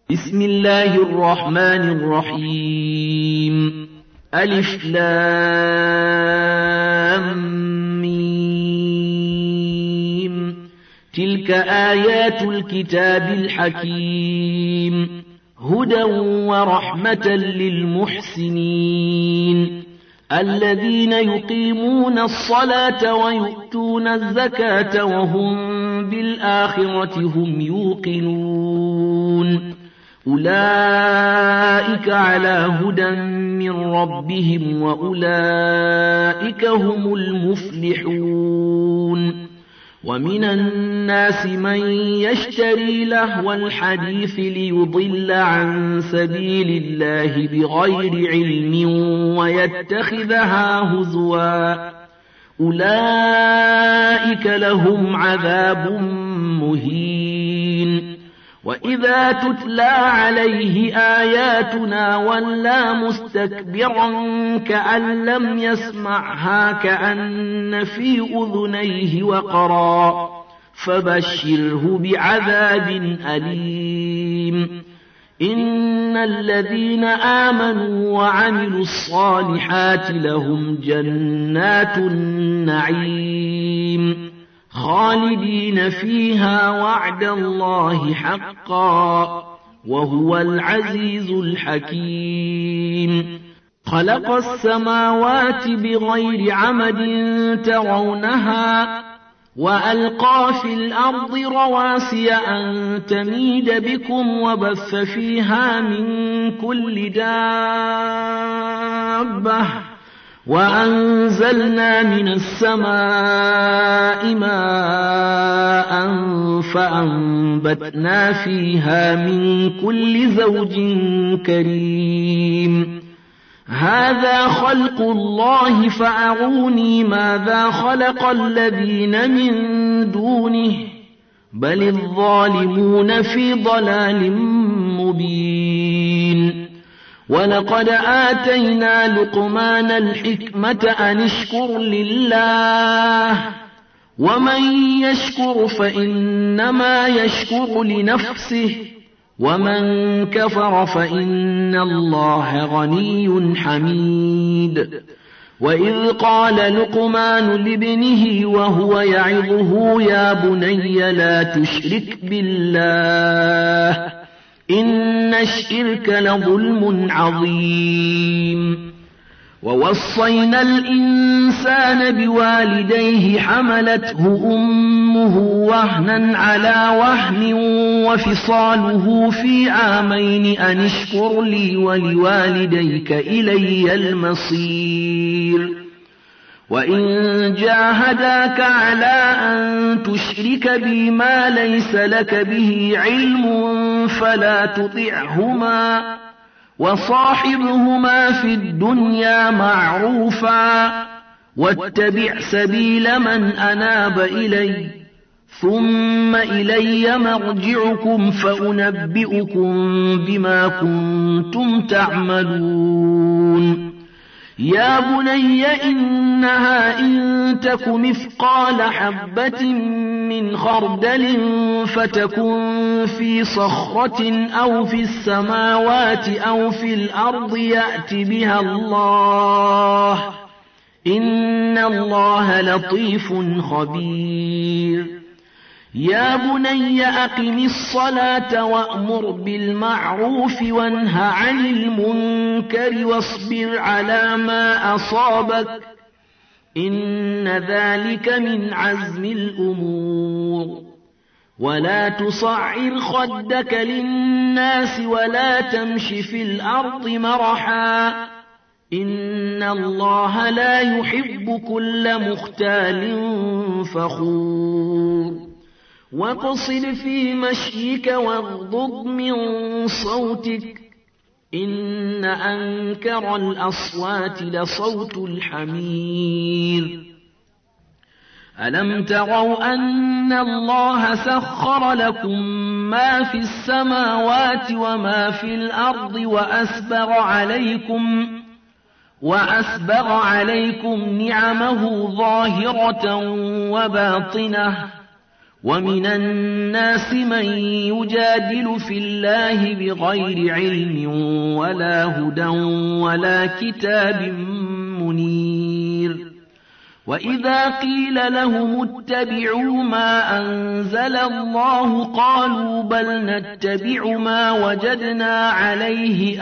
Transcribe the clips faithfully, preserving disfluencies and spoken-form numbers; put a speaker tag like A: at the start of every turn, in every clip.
A: بسم الله الرحمن الرحيم. ألف لام ميم. تلك آيات الكتاب الحكيم، هدى ورحمة للمحسنين الذين يقيمون الصلاة ويؤتون الزكاة وهم بالآخرة هم يوقنون. أولئك على هدى من ربهم وأولئك هم المفلحون. ومن الناس من يشتري لهو الحديث ليضل عن سبيل الله بغير علم ويتخذها هزوا، أولئك لهم عذاب مهين. وإذا تتلى عليه آياتنا ولى مستكبرا كأن لم يسمعها كأن في أذنيه وقرا، فبشره بعذاب أليم. إن الذين آمنوا وعملوا الصالحات لهم جنات النعيم خالدين فيها وعد الله حقا وهو العزيز الحكيم. خلق السماوات بغير عمد ترونها وألقى في الأرض رواسي أن تميد بكم وبث فيها من كل دابة وأنزلنا من السماء ماء فأنبتنا فيها من كل زوج كريم. هذا خلق الله فأروني ماذا خلق الذين من دونه بل الظالمون في ضلال مبين. ولقد آتينا لقمان الحكمة أن اشكر لله ومن يشكر فإنما يشكر لنفسه ومن كفر فإن الله غني حميد. وإذ قال لقمان لابنه وهو يعظه يا بني لا تشرك بالله إن الشرك لظلم عظيم. ووصينا الإنسان بوالديه حملته أمه وهنا على وهن وفصاله في عامين أن اشكر لي ولوالديك إلي المصير. وإن جاهداك على أن تشرك بي ما ليس لك به علم فلا تطعهما وصاحبهما في الدنيا معروفا واتبع سبيل من أناب إلي ثم إلي مرجعكم فأنبئكم بما كنتم تعملون. يا بني إنها إن تك مثقال حبة من خردل فتكن في صخرة أو في السماوات أو في الأرض يأت بها الله إن الله لطيف خبير. يا بني أقم الصلاة وأمر بالمعروف وانه عن المنكر واصبر على ما أصابك إن ذلك من عزم الأمور. ولا تصعر خدك للناس ولا تمش في الأرض مرحا إن الله لا يحب كل مختال فخور. واقصد في مشيك واغضض من صوتك إن أنكر الأصوات لصوت الحمير. ألم تروا أن الله سخر لكم ما في السماوات وما في الأرض وأسبغ عليكم وأسبغ عليكم نعمه ظاهرة وباطنة ومن الناس من يجادل في الله بغير علم ولا هدى ولا كتاب منير وإذا قيل لهم اتبعوا ما أنزل الله قالوا بل نتبع ما وجدنا عليه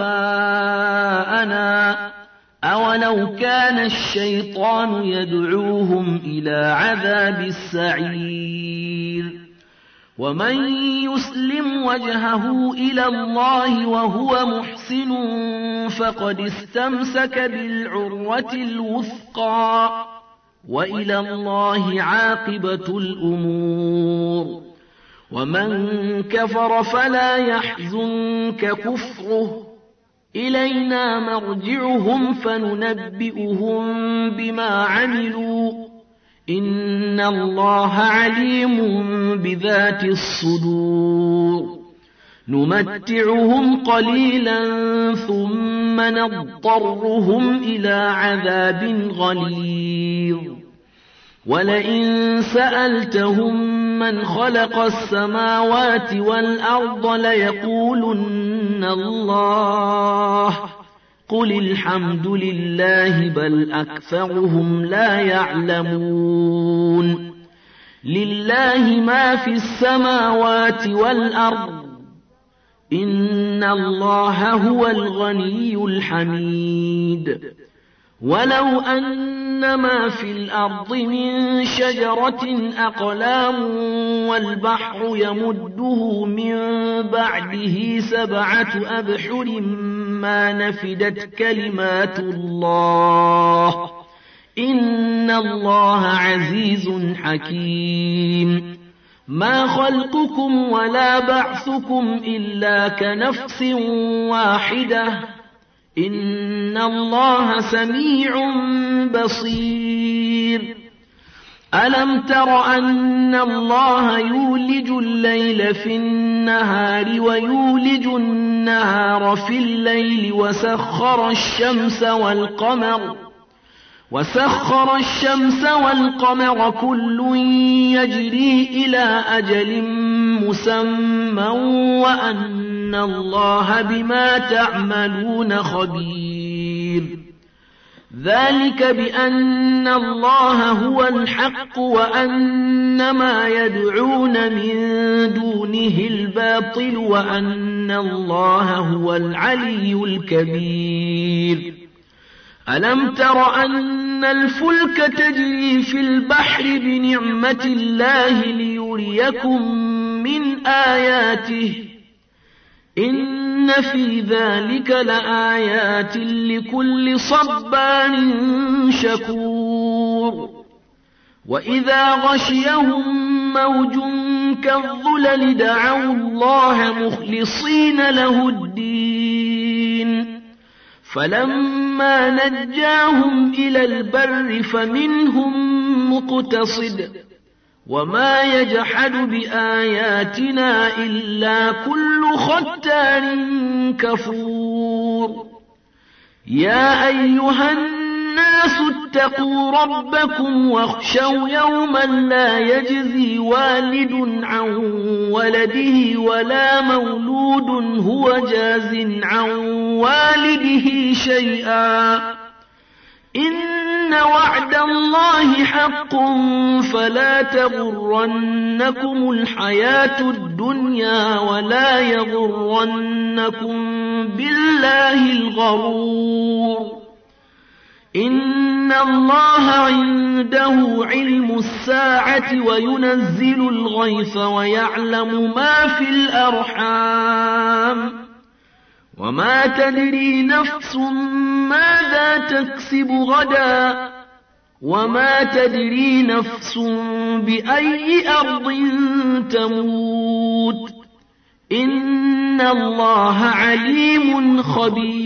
A: آباءنا أولو كان الشيطان يدعوهم إلى عذاب السعير ومن يسلم وجهه إلى الله وهو محسن فقد استمسك بالعروة الوثقى وإلى الله عاقبة الأمور ومن كفر فلا يحزنك كفره إلينا مرجعهم فننبئهم بما عملوا إن الله عليم بذات الصدور نمتعهم قليلا ثم نضطرهم إلى عذاب غليظ ولئن سألتهم من خلق السماوات والأرض ليقولن الله قل الحمد لله بل أكثرهم لا يعلمون لله ما في السماوات والأرض إن الله هو الغني الحميد ولو أن ما في الأرض من شجرة أقلام والبحر يمده من بعده سبعة أبحر ما نفدت كلمات الله إن الله عزيز حكيم ما خلقكم ولا بعثكم إلا كنفس واحدة إن الله سميع بصير ألم تر أن الله يولج الليل في النهار ويولج النهار في الليل وسخر الشمس والقمر وسخر الشمس والقمر كل يجري إلى أجل مسمى وأن الله بما تعملون خبير ذلك بأن الله هو الحق وأن ما يدعون من دونه الباطل وأن الله هو العلي الكبير ألم تر أن الفلك تجري في البحر بنعمة الله ليريكم من آياته إن في ذلك لآيات لكل صبار شكور وإذا غشيهم موج كالظلل دعوا الله مخلصين له الدين فلما نجاهم إلى البر فمنهم مقتصد وما يجحد بآياتنا إلا كل ختار كفور يا أيها الناس اتقوا ربكم واخشوا يوما لا يجزي والد عن ولده ولا مولود هو جاز عن والده شيئا إن وعد الله حق فلا تغرنكم الحياة الدنيا ولا يغرنكم بالله الغرور إن الله عنده علم الساعة وينزل الغيث ويعلم ما في الأرحام وما تدري نفس ماذا تكسب غدا وما تدري نفس بأي أرض تموت إن الله عليم خبير